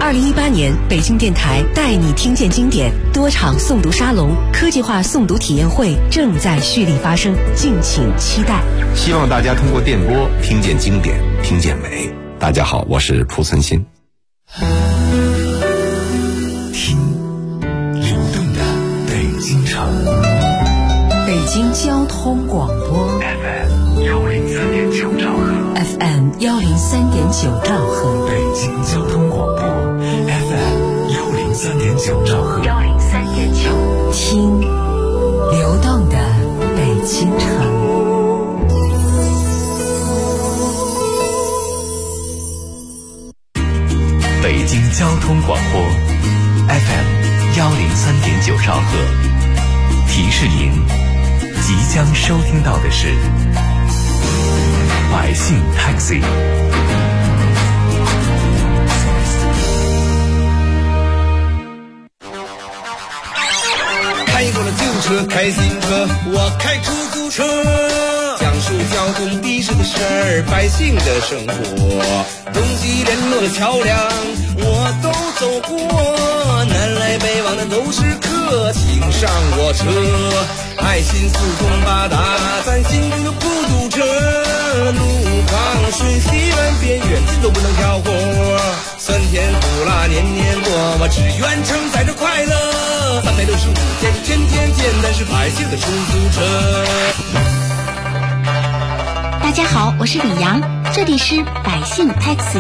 2018年，北京电台带你听见经典多场诵读沙龙、科技化诵读体验会正在蓄力发生，敬请期待。 希望大家通过电波听见经典，听见美。大家好，我是蒲存昕。 听流动的北京城， 北京交通广播 FM103.9兆赫 ，FM103.9兆赫， 北京交通广播 FM103.9兆赫 ，103.9，听流动的北京城。 北京交通广播 FM103.9兆赫，提示您即将收听到的是百姓 Taxi。 开过了旧车，开新车，我开出租车，讲述交通的士的事儿，百姓的生活，东西联络的桥梁我都走过，南来北往的都是客，请上我车，爱心四通八达，咱心中的孤独者，路旁顺西南边远近都不能挑活，酸甜苦辣年年过，我只愿承载着快乐，365天天天见，但是百姓的出租车。 大家好，我是李阳，这里是百姓 Taxi。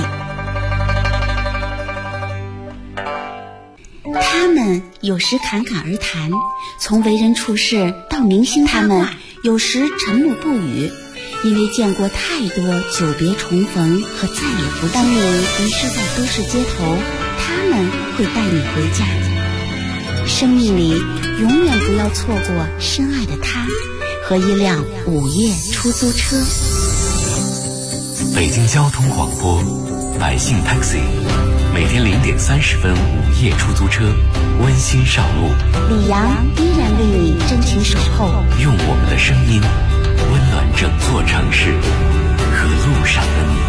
他们有时侃侃而谈，从为人处事到明星他们有时沉默不语，因为见过太多久别重逢和再也不当年遗失在都市街头，他们会带你回家。生命里永远不要错过深爱的他和一辆午夜出租车。 北京交通广播百姓 Taxi， 每天0点30分午夜出租车温馨上路， 李阳依然为你真情守候， 用我们的声音温暖整座城市和路上的你。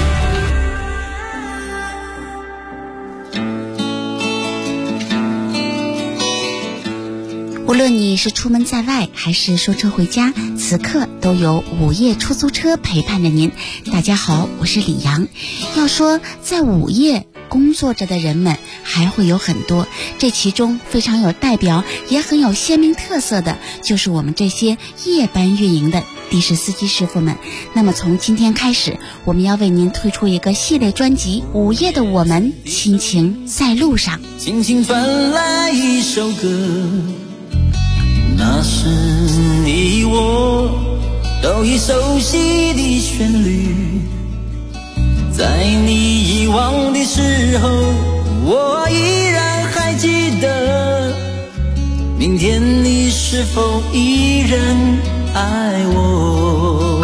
无论你是出门在外还是收车回家，此刻都有午夜出租车陪伴着您。大家好，我是李阳。要说在午夜工作着的人们还会有很多，这其中非常有代表也很有鲜明特色的就是我们这些夜班运营的的士司机师傅们。那么从今天开始，我们要为您推出一个系列专辑，午夜的我们，亲情在路上。 轻轻传来一首歌，那是你我都已熟悉的旋律，在你遗忘的时候，我依然还记得，明天你是否依然爱我。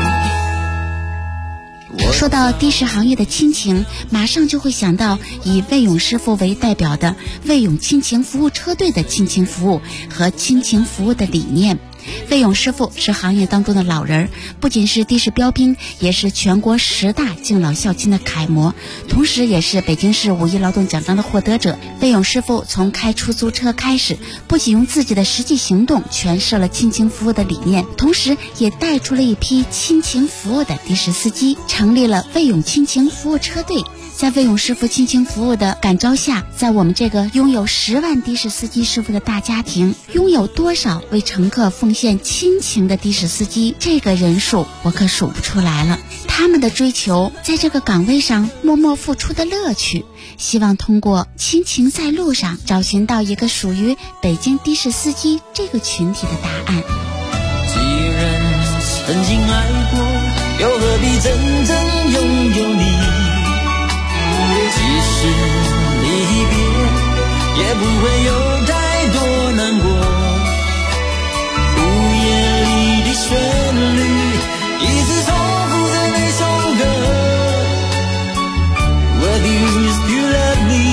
说到的士行业的亲情，马上就会想到以魏勇师傅为代表的魏勇亲情服务车队的亲情服务和亲情服务的理念。魏勇师傅是行业当中的老人，不仅是的士标兵，也是全国10大敬老孝亲的楷模，同时也是北京市5一劳动奖章的获得者。魏勇师傅从开出租车开始，不仅用自己的实际行动诠释了亲情服务的理念，同时也带出了一批亲情服务的的士司机，成立了魏勇亲情服务车队。在魏勇师傅亲情服务的感召下，在我们这个拥有10万的士司机师傅的大家庭，拥有多少为乘客奉献亲情的的士司机，这个人数我可数不出来了。他们的追求，在这个岗位上默默付出的乐趣，希望通过亲情在路上找寻到一个属于北京的士司机这个群体的答案。 既然曾经爱过，又何必真正拥有你？即使离别，也不会有太多难过。午夜里的旋律，一直重复着那首歌。With you, you love me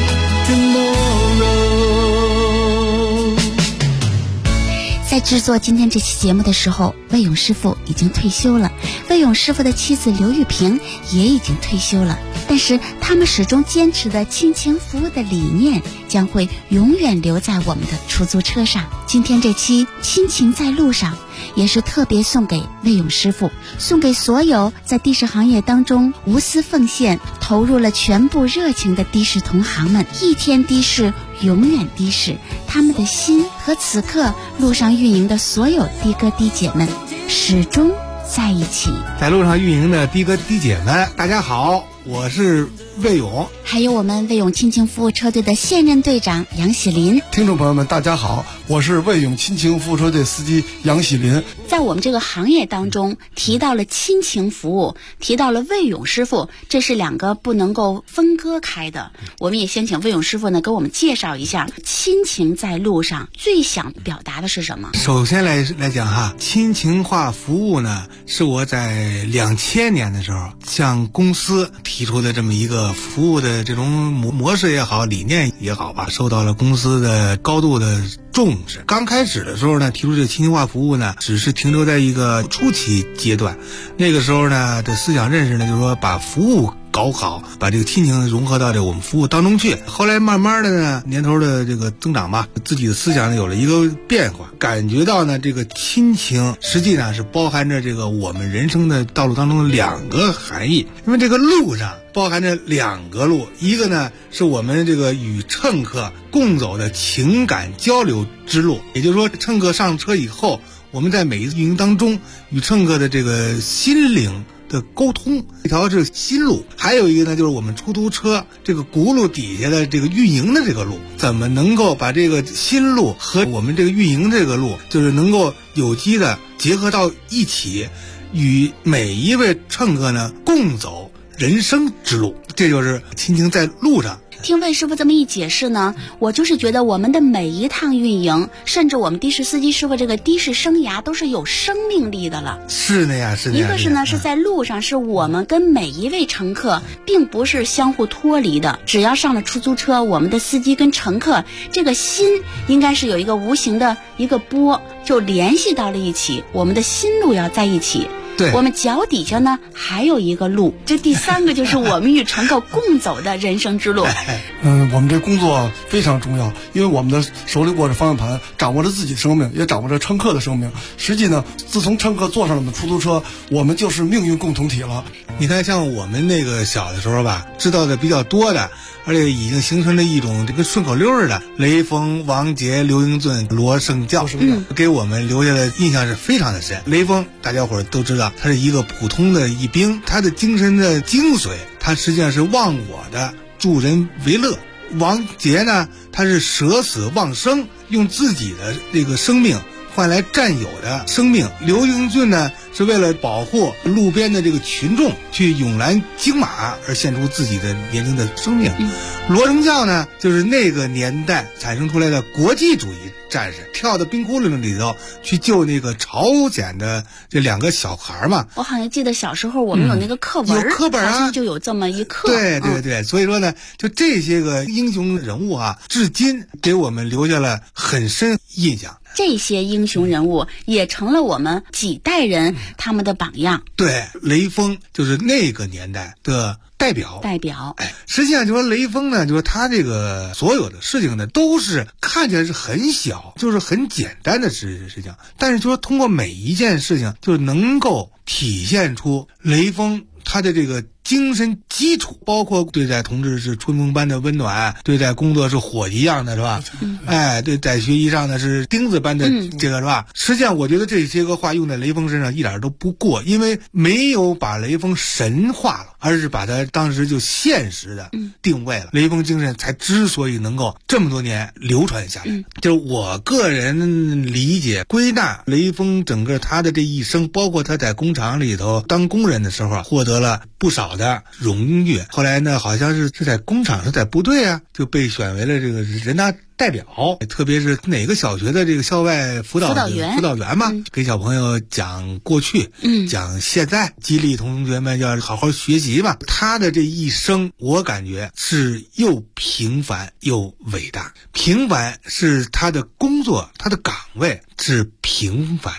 tomorrow。 在制作今天这期节目的时候，魏勇师傅已经退休了，魏勇师傅的妻子刘玉萍也已经退休了。 但是他们始终坚持的亲情服务的理念将会永远留在我们的出租车上。今天这期亲情在路上也是特别送给魏勇师傅，送给所有在的士行业当中无私奉献、投入了全部热情的的士同行们。一天的士，永远的士，他们的心和此刻路上运营的所有的哥的姐们始终在一起。 在路上运营的的哥的姐们，大家好，我是魏勇， 还有我们魏勇亲情服务车队的现任队长杨喜林。 听众朋友们大家好，我是魏勇亲情服务车队司机杨喜林。 在我们这个行业当中提到了亲情服务，提到了魏勇师傅，这是两个不能够分割开的。我们也先请魏勇师傅呢给我们介绍一下亲情在路上最想表达的是什么。 首先来讲哈，亲情化服务呢是我在2000年的时候向公司提出的这么一个服务的这种模式也好，理念也好吧，受到了公司的高度的重视。刚开始的时候呢，提出这个亲情化服务呢，只是停留在一个初期阶段。那个时候呢的思想认识呢，就是说把服务搞好，把这个亲情融合到这我们服务当中去。后来慢慢的呢，年头的这个增长吧，自己的思想有了一个变化，感觉到呢，这个亲情实际上是包含着这个我们人生的道路当中的两个含义。因为这个路上包含着两个路，一个呢是我们这个与乘客共走的情感交流之路，也就是说乘客上车以后，我们在每一次运营当中与乘客的这个心灵的沟通，一条是心路。还有一个呢，就是我们出租车这个轱辘底下的这个运营的这个路，怎么能够把这个心路和我们这个运营这个路，就是能够有机的结合到一起，与每一位乘客呢共走人生之路，这就是亲情在路上。 听魏师傅这么一解释呢，我就是觉得我们的每一趟运营，甚至我们的士司机师傅这个的士生涯都是有生命力的了。 是的呀，是的呀。 一个是呢，是在路上，是我们跟每一位乘客并不是相互脱离的。只要上了出租车，我们的司机跟乘客这个心应该是有一个无形的一个波，就联系到了一起。我们的心路要在一起。 对， 我们脚底下呢还有一个路，这第三个就是我们与乘客共走的人生之路。 我们这工作非常重要，因为我们的手里握着方向盘，掌握着自己的生命，也掌握着乘客的生命。实际呢，自从乘客坐上了我们出租车，我们就是命运共同体了。 你看，像我们那个小的时候吧，知道的比较多的，而且已经形成了一种这个顺口溜似的，雷锋、王杰、刘英俊、罗胜教，给我们留下的印象是非常的深。雷锋大家伙都知道，他是一个普通的一兵，他的精神的精髓，他实际上是忘我的，助人为乐。王杰呢，他是舍死忘生，用自己的这个生命换来战友的生命。刘英俊呢，是为了保护路边的这个群众，去勇拦金马而献出自己的年轻的生命。罗成教呢，就是那个年代产生出来的国际主义战士，跳到冰窟窿里头去救那个朝鲜的这两个小孩嘛。 我好像记得小时候我们有那个课文， 有课本啊， 好像就有这么一课。 对对对，所以说呢，就这些个英雄人物啊，至今给我们留下了很深印象。 这些英雄人物也成了我们几代人他们的榜样。 对，雷锋就是那个年代的代表。实际上就说雷锋呢，就说他这个所有的事情呢，都是看起来是很小，就是很简单的事情，但是就说通过每一件事情，就能够体现出雷锋他的这个精神基础，包括对待同志是春风般的温暖，对待工作是火一样的，是吧？对待学习上呢是钉子般的这个，是吧？实际上我觉得这些个话用在雷锋身上一点都不过，因为没有把雷锋神化了，而是把他当时就现实的定位了。雷锋精神才之所以能够这么多年流传下来。就是我个人理解归纳，雷锋整个他的这一生，包括他在工厂里头当工人的时候，获得了不少的荣誉。后来呢，好像是在工厂，是在部队啊，就被选为了这个人大代表，特别是哪个小学的这个校外辅导员嘛，给小朋友讲过去，讲现在，激励同学们要好好学习嘛。他的这一生，我感觉是又平凡又伟大。平凡是他的工作，他的岗位是平凡的。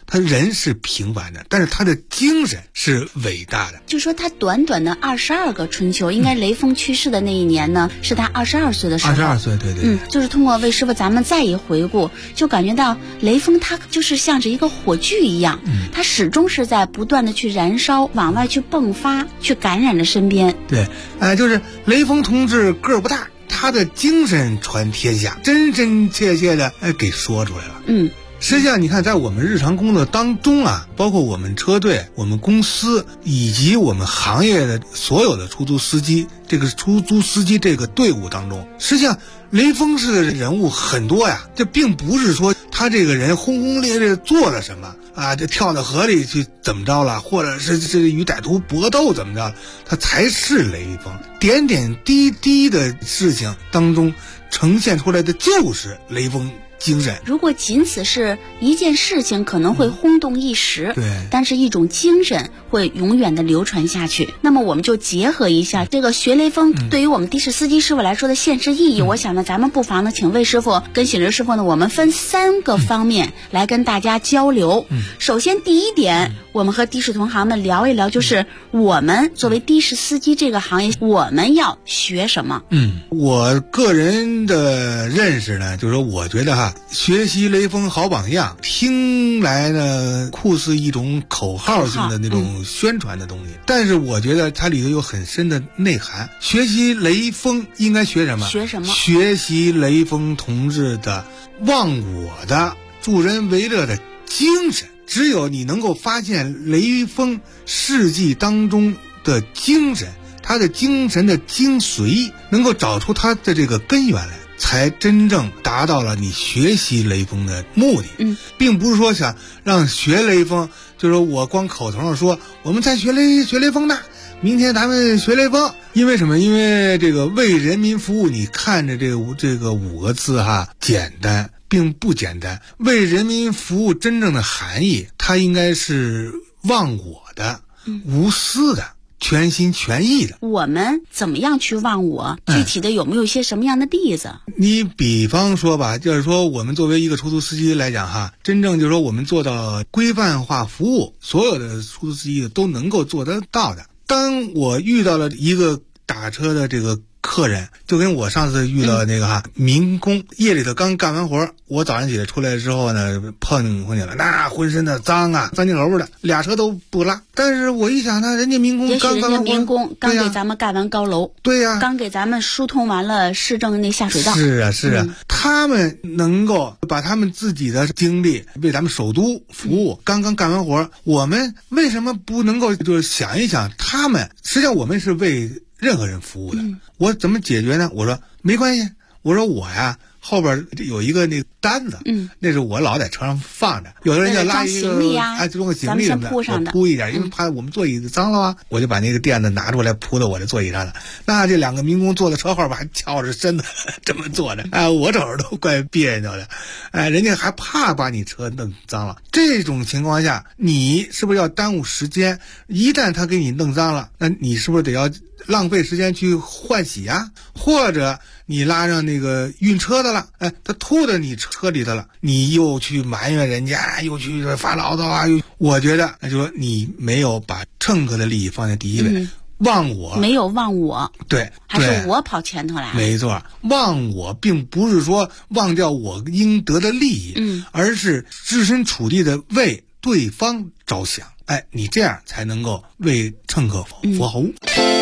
他人是平凡的，但是他的精神是伟大的。 就说他短短的22个春秋，应该雷锋去世的那一年呢，是他22岁的时候。 22岁，对对。 就是通过魏师傅咱们再一回顾，就感觉到雷锋他就是像着一个火炬一样，他始终是在不断的去燃烧，往外去迸发，去感染着身边。 对，就是雷锋同志个儿不大，他的精神传天下，真真切切的给说出来了。实际上你看，在我们日常工作当中啊，包括我们车队、我们公司以及我们行业的所有的出租司机，这个出租司机这个队伍当中，实际上雷锋式的人物很多呀。这并不是说他这个人轰轰烈烈做了什么啊，就跳到河里去怎么着了，或者是与歹徒搏斗怎么着了，他才是雷锋。点点滴滴的事情当中呈现出来的就是雷锋精神。 如果仅此是一件事情，可能会轰动一时， 对， 但是一种精神会永远的流传下去。那么我们就结合一下这个学雷锋对于我们的士司机师傅来说的现实意义，我想呢，咱们不妨呢，请魏师傅跟喜仁师傅呢，我们分3个方面来跟大家交流。首先第一点，我们和的士同行们聊一聊，就是我们作为的士司机这个行业，我们要学什么？ 我个人的认识呢，就是说，我觉得学习雷锋好榜样，听来呢酷似一种口号性的那种宣传的东西，但是我觉得它里头有很深的内涵。学习雷锋应该学什么？学习雷锋同志的忘我的、助人为乐的精神。只有你能够发现雷锋事迹当中的精神，他的精神的精髓，能够找出他的这个根源来，才真正达到了你学习雷锋的目的。并不是说想让学雷锋，就是说我光口头上说我们在学雷锋呢，明天咱们学雷锋。因为什么？因为这个为人民服务，你看着这个5个字简单并不简单。为人民服务真正的含义，它应该是忘我的、无私的、全心全意的。 我们怎么样去忘我？具体的有没有一些什么样的例子？ 你比方说吧，就是说我们作为一个出租司机来讲真正就是说我们做到规范化服务，所有的出租司机都能够做得到的。当我遇到了一个打车的这个客人，就跟我上次遇到那个民工，夜里头刚干完活，我早上起来出来之后呢，碰见了，那浑身的脏脏进楼的，2车都不拉。但是我一想呢，人家民工刚干完活， 民工刚给咱们盖完高楼， 对呀， 刚给咱们疏通完了市政那下水道， 是啊，他们能够把他们自己的精力为咱们首都服务，刚干完活，我们为什么不能够就是想一想他们？实际上我们是为任何人服务的。我怎么解决呢？我说没关系，我说我呀后边有一个那个单子，那是我老在车上放着，有的人要拉一个装个行李什么的，我铺一点，因为怕我们座椅子脏了我就把那个垫子拿出来铺到我的座椅上了。那这2个民工坐在车后边还翘着身子这么坐着，我瞅着都怪别扭的，人家还怕把你车弄脏了。这种情况下，你是不是要耽误时间？一旦他给你弄脏了，那你是不是得要浪费时间去换洗啊？或者你拉上那个运车的了，他吐到你车里头了，你又去埋怨人家，又去发牢骚我觉得就说你没有把乘客的利益放在第一位，忘我， 没有忘我， 对， 还是我跑前头来。 没错，忘我并不是说忘掉我应得的利益，而是置身处地的为对方着想。你这样才能够为乘客服务。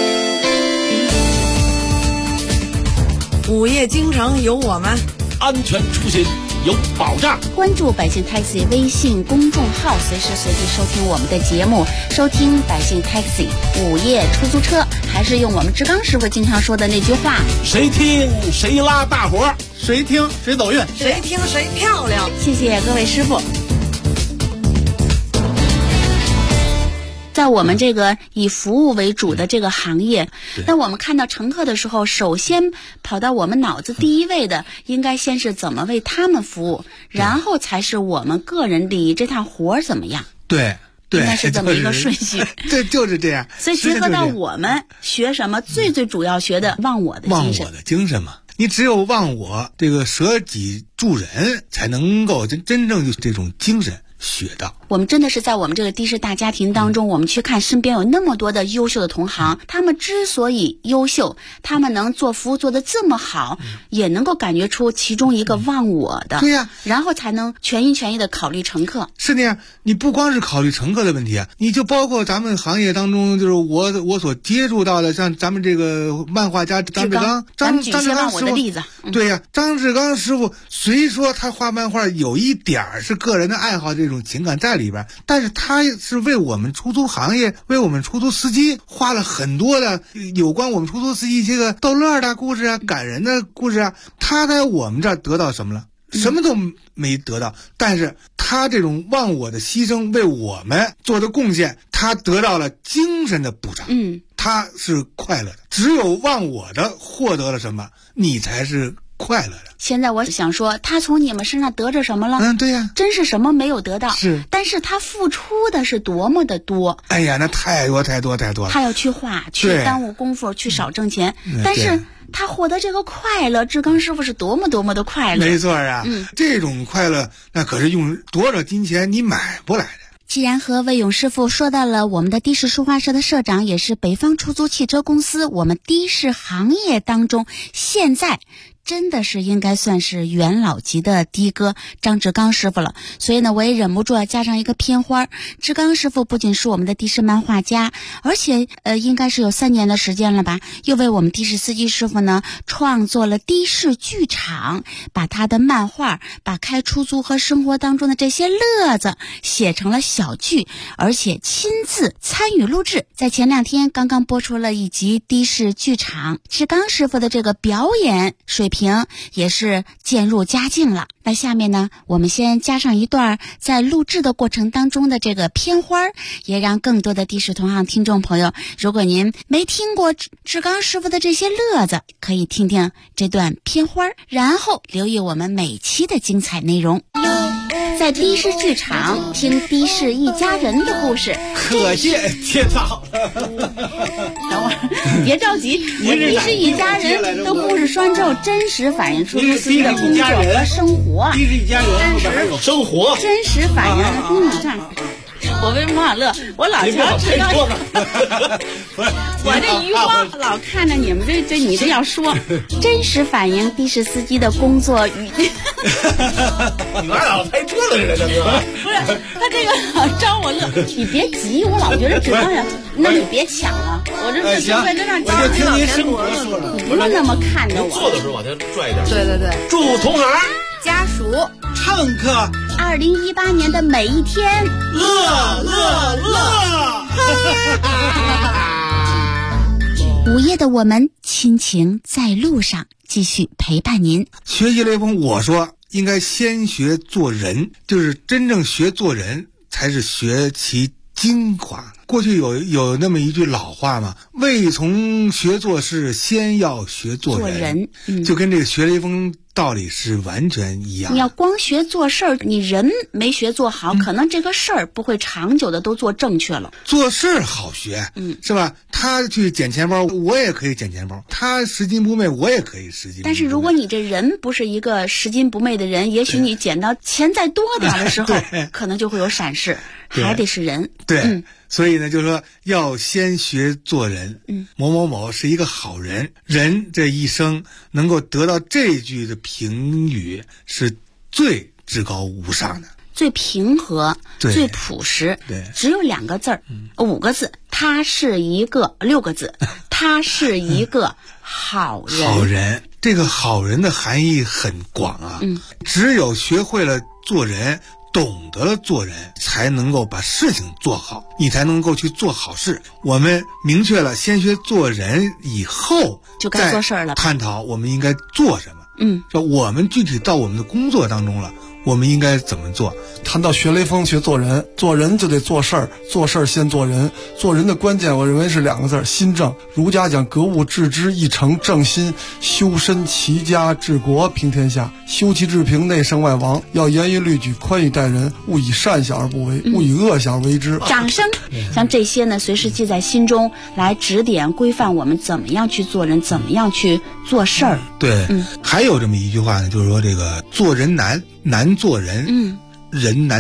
午夜京城有我们， 安全出行有保障。 关注百姓 Taxi 微信公众号，随时随地收听我们的节目，收听百姓 Taxi 午夜出租车。还是用我们志刚师傅经常说的那句话： 谁听谁拉大活，谁听谁走运， 谁听谁漂亮。 谢谢各位师傅。在我们这个以服务为主的这个行业，当我们看到乘客的时候，首先跑到我们脑子第一位的，应该先是怎么为他们服务，然后才是我们个人利益，这趟活怎么样？ 对， 应该是这么一个顺序。 对，就是这样。 所以结合到我们学什么，最主要学的忘我的精神。 忘我的精神嘛，你只有忘我，这个舍己助人，才能够真正就这种精神学到。 我们真的是在我们这个的士大家庭当中，我们去看身边有那么多的优秀的同行，他们之所以优秀，他们能做服务做得这么好，也能够感觉出其中一个忘我的。 对呀， 然后才能全心全意的考虑乘客。 是那样，你不光是考虑乘客的问题啊，你就包括咱们行业当中，就是我所接触到的，像咱们这个漫画家张志刚，张志刚师傅，对呀，张志刚师傅虽说他画漫画有一点是个人的爱好这种情感在里边，但是他是为我们出租行业，为我们出租司机画了很多的有关我们出租司机这个逗乐的故事啊，感人的故事啊。他在我们这儿得到什么了？什么都没得到，但是他这种忘我的牺牲，为我们做的贡献，他得到了精神的补偿。他是快乐的。只有忘我的获得了什么，你才是快乐的。 现在我想说，他从你们身上得着什么了？ 对呀， 真是什么没有得到。 是， 但是他付出的是多么的多。 哎呀，那太多了。 他要去画，去耽误功夫，去少挣钱，但是他获得这个快乐，志刚师傅是多么的快乐。 没错啊，这种快乐那可是用多少金钱你买不来的。 既然和魏勇师傅说到了我们的的士书画社的社长，也是北方出租汽车公司我们的士行业当中现在真的是应该算是元老级的的哥张志刚师傅了，所以呢，我也忍不住要加上一个片花。志刚师傅不仅是我们的的士漫画家，而且应该是有3年的时间了吧，又为我们的士司机师傅呢创作了的士剧场，把他的漫画，把开出租和生活当中的这些乐子写成了小剧，而且亲自参与录制。在前2天刚刚播出了一集的士剧场，志刚师傅的这个表演水平也是渐入佳境了。那下面呢，我们先加上一段在录制的过程当中的这个片花，也让更多的的士同行听众朋友，如果您没听过志刚师傅的这些乐子，可以听听这段片花，然后留意我们每期的精彩内容。在的士剧场听的士一家人的故事， 可谢天道。 等会儿别着急，我的士一家人的故事说之后，真实反映出司机的工作和生活。 的士一家人有生活， 真实反映这样。我为什么好乐？我老瞧知道，我这余光老看着你们这你这要说，真实反映的士司机的工作与。 你玩老拍桌子似的，大哥。 不是，他这个老招我乐，你别急，我老觉得志刚呀，那你别抢了，我这是在这让招你听您生活说的， 你不用那么看着我。 做的时候往前拽一点。 对， 祝同行、 家属、 乘客 2018年的每一天乐。 午夜的我们，亲情在路上，继续陪伴您。 学习雷锋，我说应该先学做人，就是真正学做人才是学其精华。过去有那么一句老话嘛，未从学做事，先要学做人。就跟这个学雷锋道理是完全一样。 你要光学做事儿，你人没学做好，可能这个事儿不会长久的都做正确了。 做事好学，是吧？他去捡钱包，我也可以捡钱包；他拾金不昧，我也可以拾金不昧。 但是如果你这人不是一个拾金不昧的人，也许你捡到钱再多点的时候，可能就会有闪失。还得是人。 对。所以呢，就是说要先学做人。某某某是一个好人，人这一生能够得到这句的评语是最至高无上的， 最平和，最朴实。 对， 只有2个字儿，5个字，他是一个6个字，他是一个好人。 好人，这个好人的含义很广啊。只有学会了做人，懂得了做人，才能够把事情做好，你才能够去做好事。我们明确了先学做人以后， 就该做事了， 探讨我们应该做什么。说我们具体到我们的工作当中了，我们应该怎么做？ 谈到学雷锋学做人，做人就得做事儿，做事儿先做人。做人的关键我认为是2个字，心正。儒家讲格物致知，一诚正心，修身齐家治国平天下，修其治平，内圣外王。要严于律己，宽以待人，勿以善小而不为，勿以恶小而为之。 掌声！像这些呢，随时记在心中，来指点规范我们怎么样去做人，怎么样去做事儿。 对，还有这么一句话呢，就是说这个做人难做人，人难做。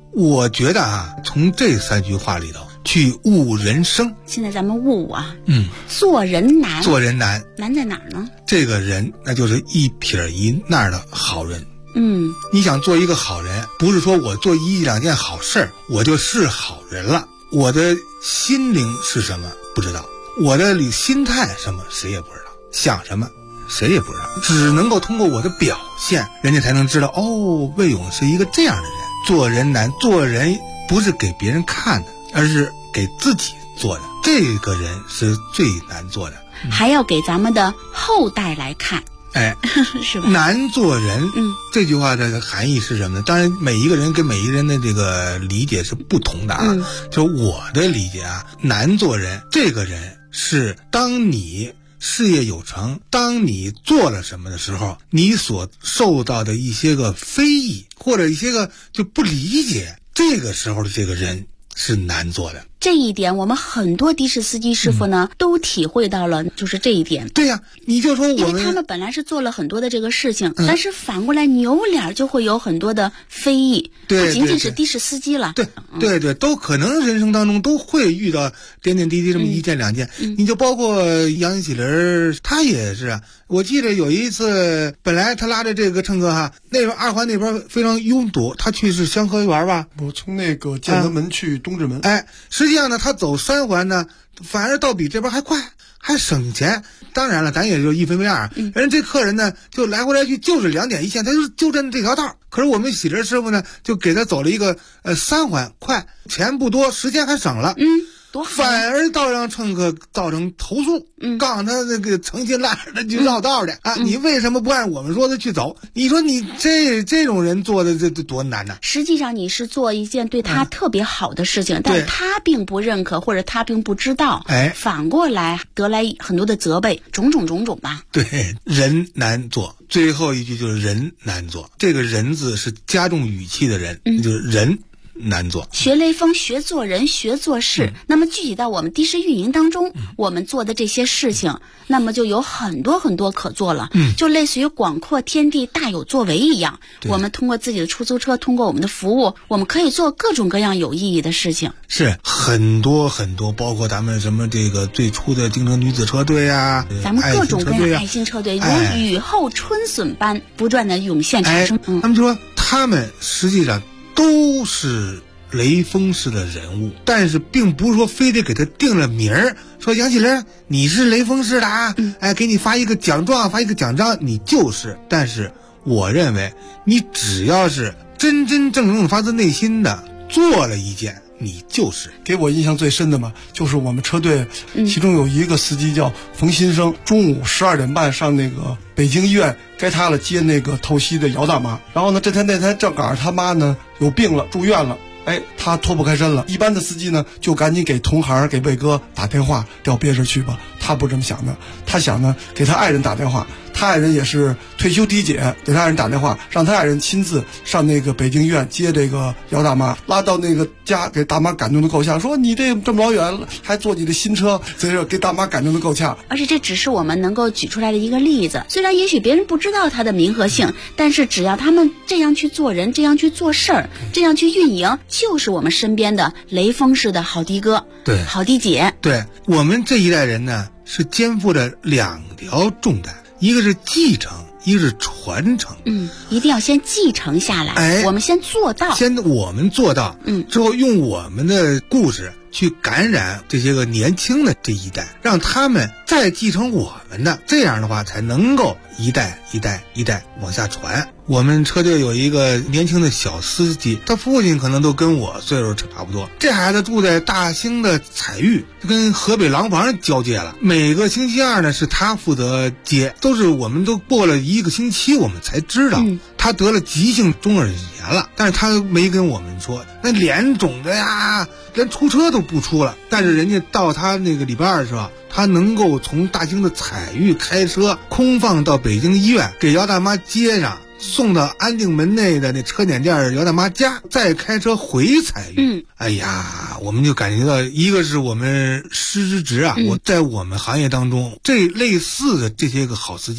我觉得从这3句话里头去悟人生。 现在咱们悟做人难。 做人难， 难在哪儿呢？ 这个人那就是一撇一捺的好人。你想做一个好人，不是说我做1、2件好事儿我就是好人了。我的心灵是什么不知道，我的心态什么谁也不知道，想什么谁也不知道，只能够通过我的表现，人家才能知道魏勇是一个这样的人。做人难，做人不是给别人看的，而是给自己做的，这个人是最难做的， 还要给咱们的后代来看。是吧？ 难做人，这句话的含义是什么呢？当然，每一个人跟每一个人的这个理解是不同的就我的理解难做人，这个人是当你事业有成，当你做了什么的时候，你所受到的一些个非议或者一些个就不理解，这个时候的这个人是难做的。 这一点我们很多的士司机师傅呢都体会到了，就是这一点。 对呀，你就说我们， 因为他们本来是做了很多的这个事情，但是反过来扭脸就会有很多的非议，不仅仅是的士司机了。 对，都可能人生当中都会遇到点点滴滴这么1件2件。你就包括杨喜林，他也是。我记得有一次，本来他拉着这个乘客那边2环那边非常拥堵，他去是香河园吧？ 我从那个建德门去东直门。 实际上呢，他走3环呢，反而倒比这边还快，还省钱。当然了，咱也就1分为2。人这客人呢，就来回来去就是2点1线，他就站这条道。可是我们喜林师傅呢，就给他走了一个3环快，钱不多，时间还省了。反而倒让乘客造成投诉，告诉他那个成心烂的就绕道的你为什么不按我们说的去走？你说你这种人做的这多难呢？ 实际上你是做一件对他特别好的事情，但他并不认可，或者他并不知道，反过来得来很多的责备，种种吧。 对，人难做。最后一句就是人难做，这个人字是加重语气的人，就是人难做。 学雷锋，学做人，学做事。那么具体到我们的士运营当中，我们做的这些事情，那么就有很多很多可做了。就类似于广阔天地大有作为一样，我们通过自己的出租车，通过我们的服务，我们可以做各种各样有意义的事情。 是很多很多，包括咱们什么这个最初的京城女子车队咱们各种各样爱心车队如雨后春笋般不断的涌现产生。 他们就说他们实际上都是雷锋式的人物，但是并不是说非得给他定了名儿，说杨喜林你是雷锋式的给你发一个奖状，发一个奖章，你就是。但是我认为你只要是真真正正发自内心的做了一件，你就是。 给我印象最深的嘛，就是我们车队其中有一个司机叫冯新生，中午12点半上那个北京医院该他了接那个透析的姚大妈。然后呢，那天正赶上他妈呢有病了，住院了。他脱不开身了。一般的司机呢，就赶紧给同行、给魏哥打电话，调别人去吧。他不这么想的，他想呢，给他爱人打电话。他爱人也是退休低检，给他爱人打电话，让他爱人亲自上那个北京医院接这个姚大妈，拉到那个家，给大妈感动的够呛，说你这么老远还坐你的新车，所以说给大妈感动的够呛。 而且这只是我们能够举出来的一个例子，虽然也许别人不知道它的民和性，但是只要他们这样去做人，这样去做事儿，这样去运营，就是我们身边的雷锋式的好的哥， 对， 好的姐。 对，我们这一代人呢，是肩负着2条重担，一个是继承，一个是传承。 一定要先继承下来，我们先做到， 我们做到，之后用我们的故事去感染这些个年轻的这一代，让他们再继承我们的，这样的话才能够一代一代一代往下传。我们车队有一个年轻的小司机，他父亲可能都跟我岁数差不多，这孩子住在大兴的彩玉，就跟河北廊坊交界了。每个星期二呢是他负责接，我们都过了1个星期我们才知道，他得了急性中耳炎了，但是他没跟我们说，那脸肿的呀，连出车都不出了。但是人家到他那个礼拜2的时候，他能够从大兴的彩玉开车空放到北京医院，给姚大妈接上，送到安定门内的那车检店姚大妈家，再开车回彩玉。哎呀，我们就感觉到，一个是我们师之职啊，我在我们行业当中，这类似的这些个好司机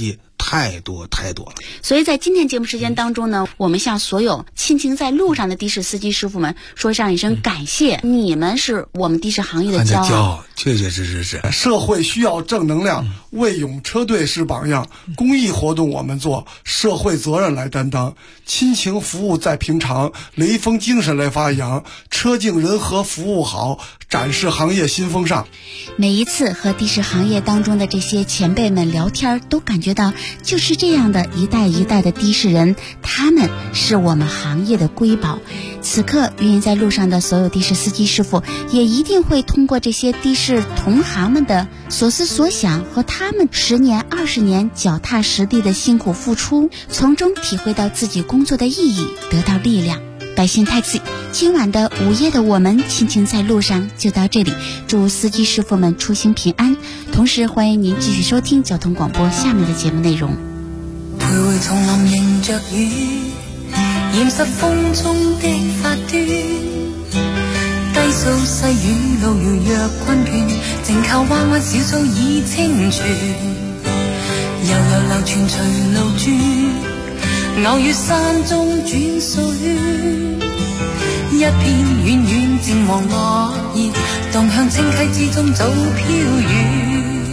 太多了。 所以在今天节目时间当中呢，我们向所有亲情在路上的的士司机师傅们说上一声感谢，你们是我们的士行业的骄傲。 确确实实是。 社会需要正能量，卫勇车队是榜样，公益活动我们做，社会责任来担当，亲情服务在平常，雷锋精神来发扬，车敬人和服务好，展示行业新风尚。 每一次和的士行业当中的这些前辈们聊天，都感觉到就是这样的一代一代的的士人，他们是我们行业的瑰宝。此刻运营在路上的所有的士司机师傅，也一定会通过这些的士同行们的所思所想和他们10年20年脚踏实地的辛苦付出，从中体会到自己工作的意义，得到力量。百姓 Taxi 今晚的午夜的我们亲情在路上就到这里，祝司机师傅们出行平安，同时欢迎您继续收听交通广播下面的节目内容。 徘徊丛林迎着雨，掩饰风中的發端，低數細雨路遙若困倦，靜靠彎彎小草已清泉，悠悠流傳隨路轉，偶於山中轉水，一片遠遠漸黃落葉，蕩向清溪之中早飄遠。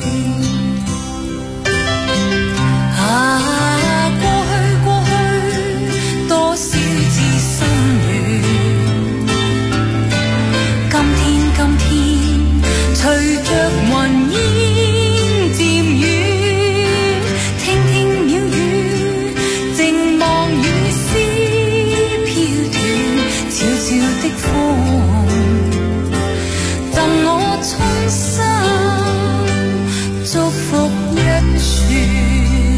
隨着雲煙漸遠，聽聽鳥語，靜望雨絲飄斷，悄悄的風贈我衷心祝福一串。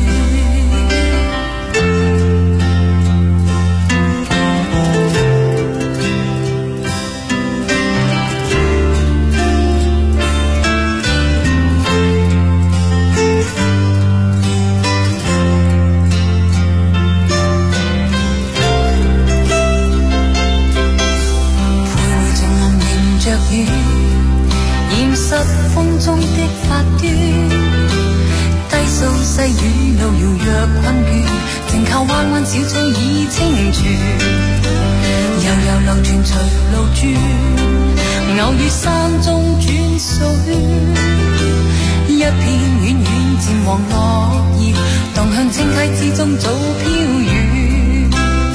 風中的發端，低數細雨路遙若困倦，靜靠彎彎小草已清泉，悠悠流傳隨路轉，偶於山中轉水，一片遠遠漸黃落葉，蕩向清溪之中早飄遠。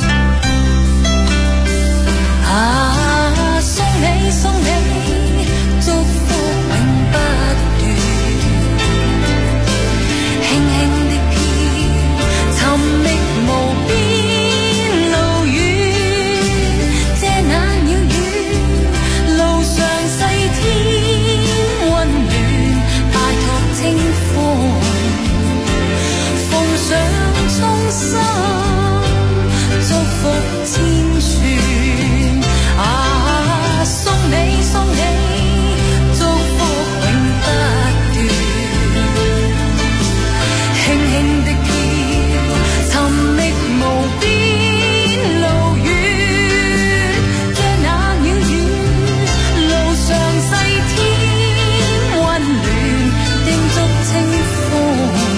送你送你祝福永不斷，輕輕的飄，尋覓無邊路遠，遮那鳥語，路上細天溫暖，拜託清風，奉上衷心祝福千串。送你送你祝福永不斷，輕輕的飄，尋覓無邊路遠，遮那鳥語，路上細天溫暖，叮囑清風，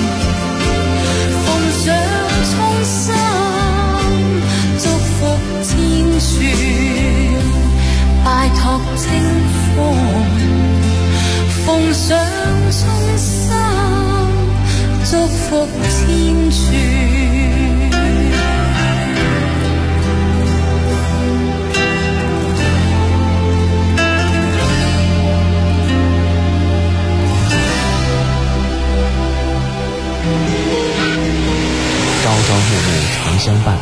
奉上衷心祝福千串，拜託清風，奉上衷心祝福千串。 朝朝暮暮常相伴，